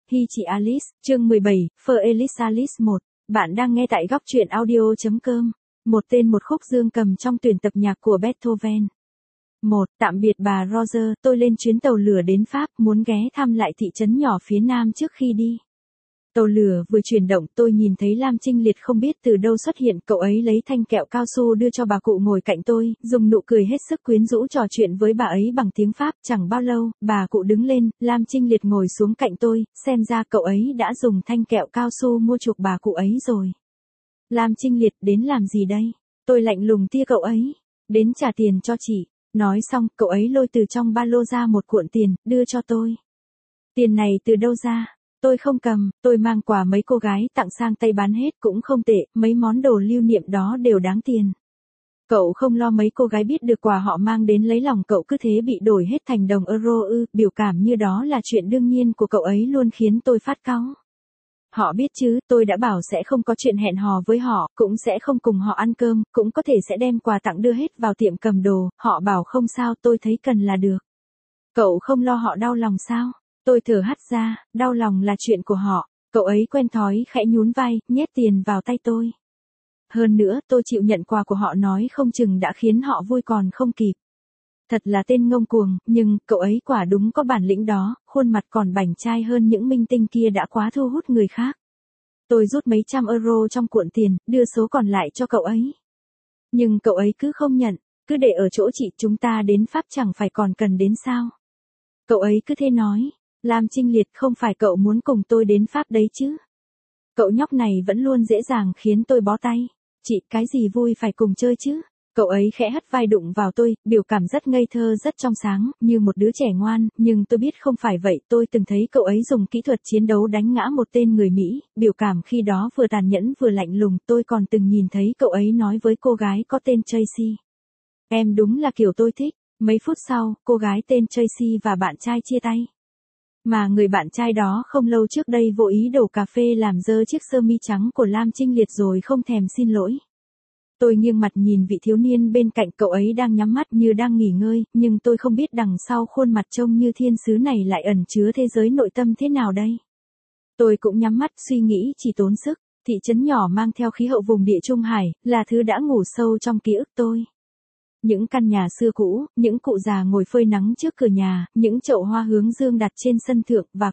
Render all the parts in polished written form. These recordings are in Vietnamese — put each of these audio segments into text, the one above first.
Hi chị Alice, chương 17, For Elise Alice 1. Bạn đang nghe tại góc truyện audio.com. Một tên một khúc dương cầm trong tuyển tập nhạc của Beethoven. 1. Tạm biệt bà Roger, tôi lên chuyến tàu lửa đến Pháp, muốn ghé thăm lại thị trấn nhỏ phía nam trước khi đi. Tàu lửa vừa chuyển động, tôi nhìn thấy Lam Trinh Liệt không biết từ đâu xuất hiện, cậu ấy lấy thanh kẹo cao su đưa cho bà cụ ngồi cạnh tôi, dùng nụ cười hết sức quyến rũ trò chuyện với bà ấy bằng tiếng Pháp. Chẳng bao lâu, bà cụ đứng lên, Lam Trinh Liệt ngồi xuống cạnh tôi, xem ra cậu ấy đã dùng thanh kẹo cao su mua chuộc bà cụ ấy rồi. Lam Trinh Liệt, đến làm gì đây? Tôi lạnh lùng tia cậu ấy. Đến trả tiền cho chị. Nói xong, cậu ấy lôi từ trong ba lô ra một cuộn tiền, đưa cho tôi. Tiền này từ đâu ra? Tôi không cầm, tôi mang quà mấy cô gái tặng sang Tây bán hết cũng không tệ, mấy món đồ lưu niệm đó đều đáng tiền. Cậu không lo mấy cô gái biết được quà họ mang đến lấy lòng cậu cứ thế bị đổi hết thành đồng euro ư? Biểu cảm như đó là chuyện đương nhiên của cậu ấy luôn khiến tôi phát cáu. Họ biết chứ, tôi đã bảo sẽ không có chuyện hẹn hò với họ, cũng sẽ không cùng họ ăn cơm, cũng có thể sẽ đem quà tặng đưa hết vào tiệm cầm đồ, họ bảo không sao, tôi thấy cần là được. Cậu không lo họ đau lòng sao? Tôi thở hắt ra, đau lòng là chuyện của họ. Cậu ấy quen thói khẽ nhún vai, nhét tiền vào tay tôi. Hơn nữa, tôi chịu nhận quà của họ nói không chừng đã khiến họ vui còn không kịp. Thật là tên ngông cuồng, nhưng cậu ấy quả đúng có bản lĩnh đó, khuôn mặt còn bảnh trai hơn những minh tinh kia đã quá thu hút người khác. Tôi rút mấy trăm euro trong cuộn tiền, đưa số còn lại cho cậu ấy. Nhưng cậu ấy cứ không nhận, cứ để ở chỗ chị, chúng ta đến Pháp chẳng phải còn cần đến sao. Cậu ấy cứ thế nói. Lam Trinh Liệt, không phải cậu muốn cùng tôi đến Pháp đấy chứ? Cậu nhóc này vẫn luôn dễ dàng khiến tôi bó tay. Chị, cái gì vui phải cùng chơi chứ? Cậu ấy khẽ hất vai đụng vào tôi, biểu cảm rất ngây thơ rất trong sáng, như một đứa trẻ ngoan, nhưng tôi biết không phải vậy. Tôi từng thấy cậu ấy dùng kỹ thuật chiến đấu đánh ngã một tên người Mỹ, biểu cảm khi đó vừa tàn nhẫn vừa lạnh lùng. Tôi còn từng nhìn thấy cậu ấy nói với cô gái có tên Tracy. Em đúng là kiểu tôi thích. Mấy phút sau, cô gái tên Tracy và bạn trai chia tay. Mà người bạn trai đó không lâu trước đây vô ý đổ cà phê làm dơ chiếc sơ mi trắng của Lam Trinh Liệt rồi không thèm xin lỗi. Tôi nghiêng mặt nhìn vị thiếu niên bên cạnh, cậu ấy đang nhắm mắt như đang nghỉ ngơi, nhưng tôi không biết đằng sau khuôn mặt trông như thiên sứ này lại ẩn chứa thế giới nội tâm thế nào đây. Tôi cũng nhắm mắt suy nghĩ chỉ tốn sức. Thị trấn nhỏ mang theo khí hậu vùng địa Trung Hải, là thứ đã ngủ sâu trong ký ức tôi. Những căn nhà xưa cũ, những cụ già ngồi phơi nắng trước cửa nhà, những chậu hoa hướng dương đặt trên sân thượng, và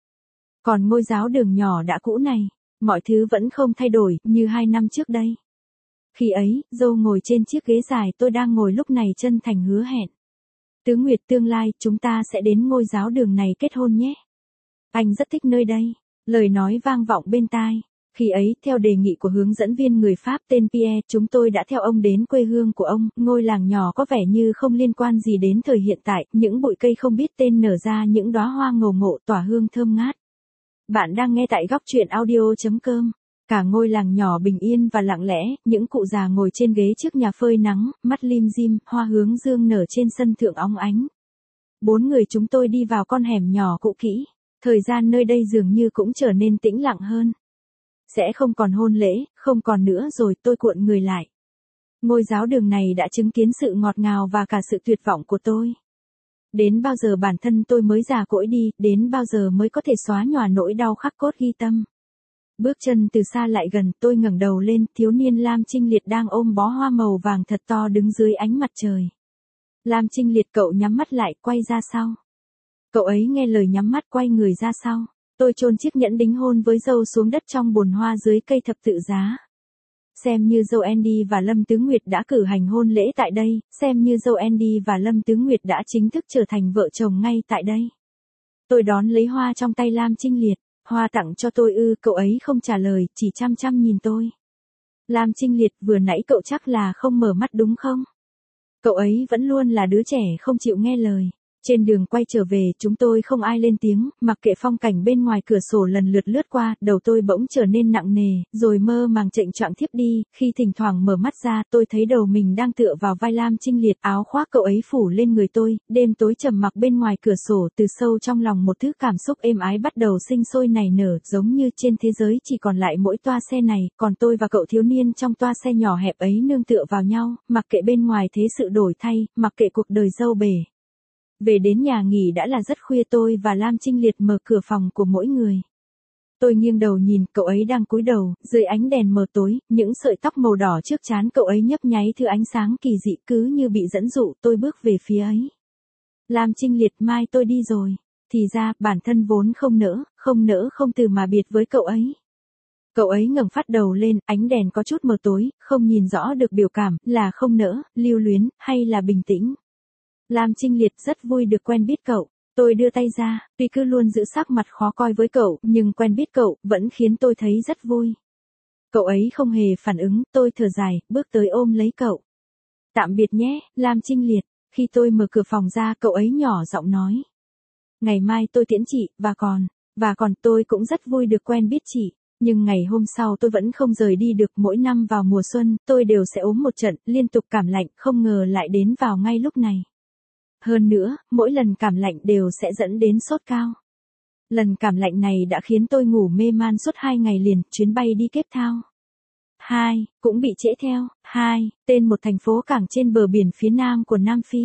còn ngôi giáo đường nhỏ đã cũ này, mọi thứ vẫn không thay đổi, như 2 năm trước đây. Khi ấy, dâu ngồi trên chiếc ghế dài tôi đang ngồi lúc này chân thành hứa hẹn. Tứ Nguyệt, tương lai, chúng ta sẽ đến ngôi giáo đường này kết hôn nhé. Anh rất thích nơi đây. Lời nói vang vọng bên tai. Khi ấy, theo đề nghị của hướng dẫn viên người Pháp tên Pierre, chúng tôi đã theo ông đến quê hương của ông, ngôi làng nhỏ có vẻ như không liên quan gì đến thời hiện tại, những bụi cây không biết tên nở ra những đóa hoa ngầu ngộ tỏa hương thơm ngát. Bạn đang nghe tại góc truyện audio.com. Cả ngôi làng nhỏ bình yên và lặng lẽ, những cụ già ngồi trên ghế trước nhà phơi nắng, mắt lim dim, hoa hướng dương nở trên sân thượng óng ánh. 4 người chúng tôi đi vào con hẻm nhỏ cũ kỹ, thời gian nơi đây dường như cũng trở nên tĩnh lặng hơn. Sẽ không còn hôn lễ, không còn nữa rồi, tôi cuộn người lại. Ngôi giáo đường này đã chứng kiến sự ngọt ngào và cả sự tuyệt vọng của tôi. Đến bao giờ bản thân tôi mới già cỗi đi, đến bao giờ mới có thể xóa nhòa nỗi đau khắc cốt ghi tâm. Bước chân từ xa lại gần, tôi ngẩng đầu lên, thiếu niên Lam Trinh Liệt đang ôm bó hoa màu vàng thật to đứng dưới ánh mặt trời. Lam Trinh Liệt, cậu nhắm mắt lại, quay ra sau. Cậu ấy nghe lời nhắm mắt quay người ra sau. Tôi chôn chiếc nhẫn đính hôn với dâu xuống đất trong bồn hoa dưới cây thập tự giá. Xem như dâu Andy và Lâm Tứ Nguyệt đã cử hành hôn lễ tại đây, xem như dâu Andy và Lâm Tứ Nguyệt đã chính thức trở thành vợ chồng ngay tại đây. Tôi đón lấy hoa trong tay Lam Trinh Liệt. Hoa tặng cho tôi ư? Cậu ấy không trả lời, chỉ chăm chăm nhìn tôi. Lam Trinh Liệt, vừa nãy cậu chắc là không mở mắt đúng không? Cậu ấy vẫn luôn là đứa trẻ không chịu nghe lời. Trên đường quay trở về, chúng tôi không ai lên tiếng, mặc kệ phong cảnh bên ngoài cửa sổ lần lượt lướt qua, đầu tôi bỗng trở nên nặng nề, rồi mơ màng chệnh choạng thiếp đi. Khi thỉnh thoảng mở mắt ra, tôi thấy đầu mình đang tựa vào vai Lam Trinh Liệt, áo khoác cậu ấy phủ lên người tôi. Đêm tối trầm mặc bên ngoài cửa sổ, từ sâu trong lòng một thứ cảm xúc êm ái bắt đầu sinh sôi nảy nở, giống như trên thế giới chỉ còn lại mỗi toa xe này, còn tôi và cậu thiếu niên trong toa xe nhỏ hẹp ấy nương tựa vào nhau, mặc kệ bên ngoài thế sự đổi thay, mặc kệ cuộc đời dâu bể. Về đến nhà nghỉ đã là rất khuya, tôi và Lam Trinh Liệt mở cửa phòng của mỗi người. Tôi nghiêng đầu nhìn, cậu ấy đang cúi đầu, dưới ánh đèn mờ tối, những sợi tóc màu đỏ trước trán cậu ấy nhấp nháy thứ ánh sáng kỳ dị, cứ như bị dẫn dụ. Tôi bước về phía ấy. Lam Trinh Liệt, mai tôi đi rồi. Thì ra, bản thân vốn không nỡ không từ mà biệt với cậu ấy. Cậu ấy ngẩng phát đầu lên, ánh đèn có chút mờ tối, không nhìn rõ được biểu cảm, là không nỡ, lưu luyến, hay là bình tĩnh. Lam Trinh Liệt, rất vui được quen biết cậu. Tôi đưa tay ra, tuy cứ luôn giữ sắc mặt khó coi với cậu, nhưng quen biết cậu, vẫn khiến tôi thấy rất vui. Cậu ấy không hề phản ứng, tôi thở dài, bước tới ôm lấy cậu. Tạm biệt nhé, Lam Trinh Liệt. Khi tôi mở cửa phòng ra, cậu ấy nhỏ giọng nói. Ngày mai tôi tiễn chị, và còn tôi cũng rất vui được quen biết chị. Nhưng ngày hôm sau tôi vẫn không rời đi được. Mỗi năm vào mùa xuân, tôi đều sẽ ốm một trận, liên tục cảm lạnh, không ngờ lại đến vào ngay lúc này. Hơn nữa, mỗi lần cảm lạnh đều sẽ dẫn đến sốt cao. Lần cảm lạnh này đã khiến tôi ngủ mê man suốt 2 ngày liền, chuyến bay đi Cape Town. 2, cũng bị trễ theo. 2, tên một thành phố cảng trên bờ biển phía nam của Nam Phi.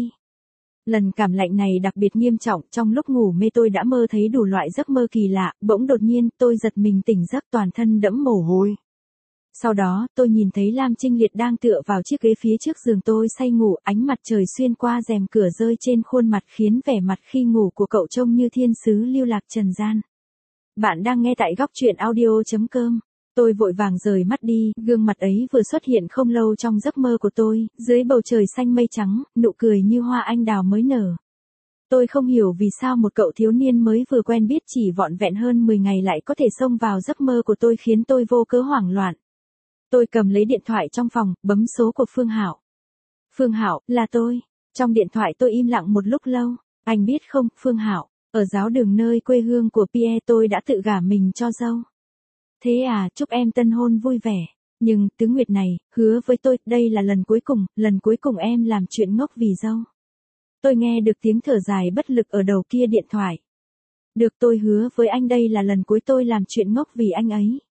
Lần cảm lạnh này đặc biệt nghiêm trọng, trong lúc ngủ mê tôi đã mơ thấy đủ loại giấc mơ kỳ lạ, bỗng đột nhiên tôi giật mình tỉnh giấc, toàn thân đẫm mồ hôi. Sau đó, tôi nhìn thấy Lam Trinh Liệt đang tựa vào chiếc ghế phía trước giường tôi say ngủ, ánh mặt trời xuyên qua rèm cửa rơi trên khuôn mặt khiến vẻ mặt khi ngủ của cậu trông như thiên sứ lưu lạc trần gian. Bạn đang nghe tại góc truyện audio.com. Tôi vội vàng rời mắt đi, gương mặt ấy vừa xuất hiện không lâu trong giấc mơ của tôi, dưới bầu trời xanh mây trắng, nụ cười như hoa anh đào mới nở. Tôi không hiểu vì sao một cậu thiếu niên mới vừa quen biết chỉ vỏn vẹn hơn 10 ngày lại có thể xông vào giấc mơ của tôi, khiến tôi vô cớ hoảng loạn. Tôi cầm lấy điện thoại trong phòng, bấm số của Phương Hạo. Phương Hạo, là tôi. Trong điện thoại tôi im lặng một lúc lâu. Anh biết không, Phương Hạo, ở giáo đường nơi quê hương của Pierre tôi đã tự gả mình cho dâu. Thế à, chúc em tân hôn vui vẻ. Nhưng, Tứ Nguyệt này, hứa với tôi, đây là lần cuối cùng em làm chuyện ngốc vì dâu. Tôi nghe được tiếng thở dài bất lực ở đầu kia điện thoại. Được, tôi hứa với anh đây là lần cuối tôi làm chuyện ngốc vì anh ấy.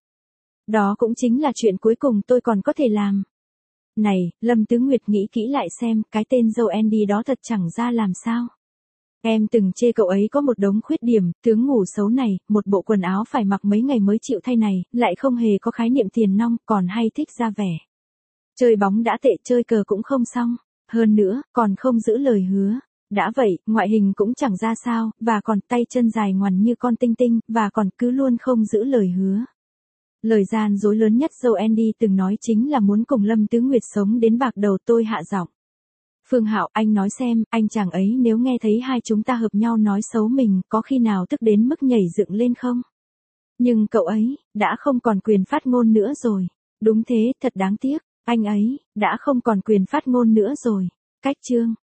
Đó cũng chính là chuyện cuối cùng tôi còn có thể làm. Này, Lâm Tứ Nguyệt, nghĩ kỹ lại xem, cái tên dâu Andy đó thật chẳng ra làm sao. Em từng chê cậu ấy có một đống khuyết điểm, tướng ngủ xấu này, một bộ quần áo phải mặc mấy ngày mới chịu thay này, lại không hề có khái niệm tiền nong, còn hay thích ra vẻ. Chơi bóng đã tệ, chơi cờ cũng không xong. Hơn nữa, còn không giữ lời hứa. Đã vậy, ngoại hình cũng chẳng ra sao, và còn tay chân dài ngoằn như con tinh tinh, và còn cứ luôn không giữ lời hứa. Lời gian dối lớn nhất dâu Andy từng nói chính là muốn cùng Lâm Tứ Nguyệt sống đến bạc đầu. Tôi hạ giọng. Phương Hạo, anh nói xem, anh chàng ấy nếu nghe thấy hai chúng ta hợp nhau nói xấu mình, có khi nào tức đến mức nhảy dựng lên không? Nhưng cậu ấy, đã không còn quyền phát ngôn nữa rồi. Đúng thế, thật đáng tiếc, anh ấy, đã không còn quyền phát ngôn nữa rồi. Cách chương.